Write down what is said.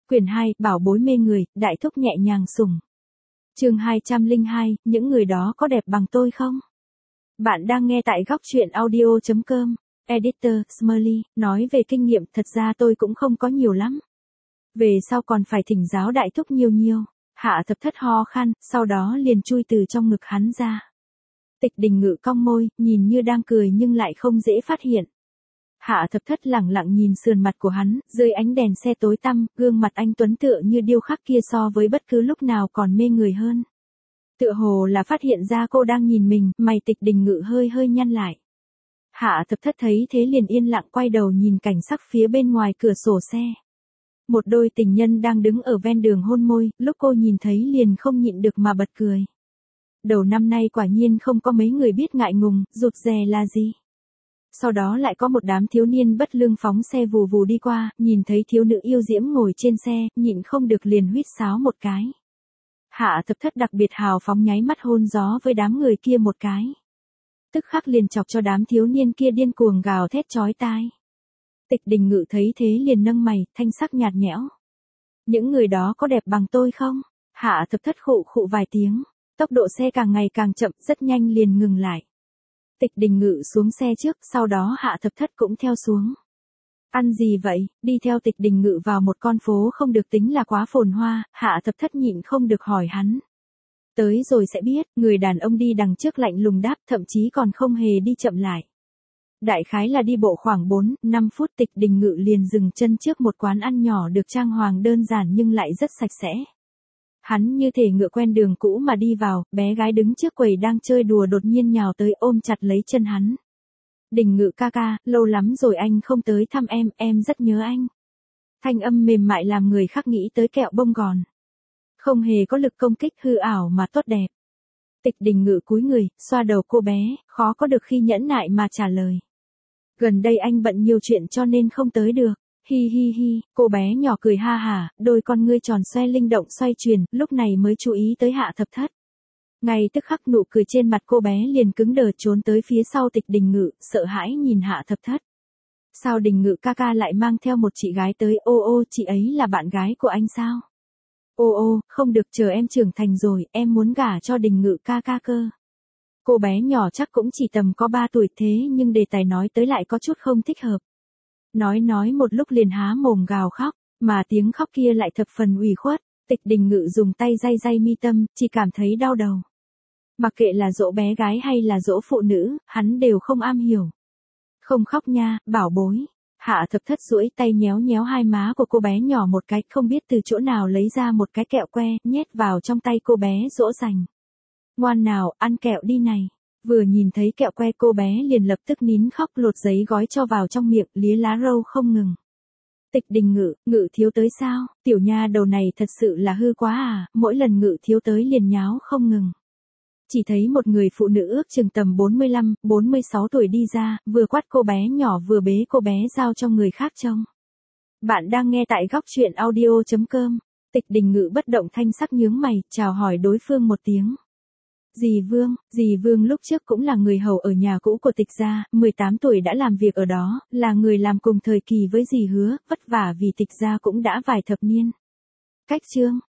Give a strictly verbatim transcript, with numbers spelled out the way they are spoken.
Quyển hai, Bảo bối mê người, đại thúc nhẹ nhàng sủng. Chương hai trăm lẻ hai, những người đó có đẹp bằng tôi không? Bạn đang nghe tại góc truyện audio chấm com. Editor, Smiley, nói về kinh nghiệm, thật ra tôi cũng không có nhiều lắm. Về sau còn phải thỉnh giáo đại thúc nhiều nhiều. Hạ Thập Thất ho khan, sau đó liền chui từ trong ngực hắn ra. Tịch Đình Ngự cong môi, nhìn như đang cười nhưng lại không dễ phát hiện. Hạ Thập Thất lẳng lặng nhìn sườn mặt của hắn, dưới ánh đèn xe tối tăm, gương mặt anh tuấn tựa như điêu khắc kia so với bất cứ lúc nào còn mê người hơn. Tựa hồ là phát hiện ra cô đang nhìn mình, mày Tịch Đình Ngự hơi hơi nhăn lại. Hạ Thập Thất thấy thế liền yên lặng quay đầu nhìn cảnh sắc phía bên ngoài cửa sổ xe. Một đôi tình nhân đang đứng ở ven đường hôn môi, lúc cô nhìn thấy liền không nhịn được mà bật cười. Đầu năm nay quả nhiên không có mấy người biết ngại ngùng, rụt rè là gì. Sau đó lại có một đám thiếu niên bất lương phóng xe vù vù đi qua, nhìn thấy thiếu nữ yêu diễm ngồi trên xe, nhịn không được liền huýt sáo một cái. Hạ Thập Thất đặc biệt hào phóng nháy mắt hôn gió với đám người kia một cái. Tức khắc liền chọc cho đám thiếu niên kia điên cuồng gào thét chói tai. Tịch Đình Ngự thấy thế liền nâng mày, thanh sắc nhạt nhẽo. Những người đó có đẹp bằng tôi không? Hạ Thập Thất khụ khụ vài tiếng, tốc độ xe càng ngày càng chậm, rất nhanh liền ngừng lại. Tịch Đình Ngự xuống xe trước, sau đó Hạ Thập Thất cũng theo xuống. Ăn gì vậy? Đi theo Tịch Đình Ngự vào một con phố không được tính là quá phồn hoa, Hạ Thập Thất nhịn không được hỏi hắn. Tới rồi sẽ biết, người đàn ông đi đằng trước lạnh lùng đáp, thậm chí còn không hề đi chậm lại. Đại khái là đi bộ khoảng bốn, năm phút Tịch Đình Ngự liền dừng chân trước một quán ăn nhỏ được trang hoàng đơn giản nhưng lại rất sạch sẽ. Hắn như thể ngựa quen đường cũ mà đi vào, bé gái đứng trước quầy đang chơi đùa đột nhiên nhào tới ôm chặt lấy chân hắn. Đình Ngự ca ca, lâu lắm rồi anh không tới thăm em, em rất nhớ anh. Thanh âm mềm mại làm người khác nghĩ tới kẹo bông gòn. Không hề có lực công kích hư ảo mà tốt đẹp. Tịch Đình Ngự cúi người, xoa đầu cô bé, khó có được khi nhẫn nại mà trả lời. Gần đây anh bận nhiều chuyện cho nên không tới được. Hi hi hi, cô bé nhỏ cười ha hả, đôi con ngươi tròn xoe linh động xoay chuyển, lúc này mới chú ý tới Hạ Thập Thất. Ngay tức khắc nụ cười trên mặt cô bé liền cứng đờ trốn tới phía sau Tịch Đình Ngự, sợ hãi nhìn Hạ Thập Thất. Sao Đình Ngự ca ca lại mang theo một chị gái tới, ô ô chị ấy là bạn gái của anh sao? Ô ô, không được, chờ em trưởng thành rồi, em muốn gả cho Đình Ngự ca ca cơ. Cô bé nhỏ chắc cũng chỉ tầm có ba tuổi thế nhưng đề tài nói tới lại có chút không thích hợp. Nói nói một lúc liền há mồm gào khóc, mà tiếng khóc kia lại thập phần ủy khuất. Tịch Đình Ngự dùng tay day day mi tâm, chỉ cảm thấy đau đầu. Mặc kệ là dỗ bé gái hay là dỗ phụ nữ, hắn đều không am hiểu. Không khóc nha, bảo bối. Hạ Thập Thất duỗi tay nhéo nhéo hai má của cô bé nhỏ một cái, không biết từ chỗ nào lấy ra một cái kẹo que, nhét vào trong tay cô bé dỗ dành. Ngoan nào, ăn kẹo đi này. Vừa nhìn thấy kẹo que cô bé liền lập tức nín khóc, lột giấy gói cho vào trong miệng, lía lá râu không ngừng. Tịch Đình Ngự, Ngự thiếu tới sao? Tiểu nha đầu này thật sự là hư quá à, mỗi lần Ngự thiếu tới liền nháo không ngừng. Chỉ thấy một người phụ nữ ước chừng tầm bốn mươi lăm, bốn mươi sáu tuổi đi ra, vừa quát cô bé nhỏ vừa bế cô bé giao cho người khác trông. Bạn đang nghe tại góc truyện audio chấm com. Tịch Đình Ngự bất động thanh sắc nhướng mày, chào hỏi đối phương một tiếng. Dì Vương, dì Vương lúc trước cũng là người hầu ở nhà cũ của Tịch gia, mười tám tuổi đã làm việc ở đó, là người làm cùng thời kỳ với dì Hứa, vất vả vì Tịch gia cũng đã vài thập niên. Cách chương,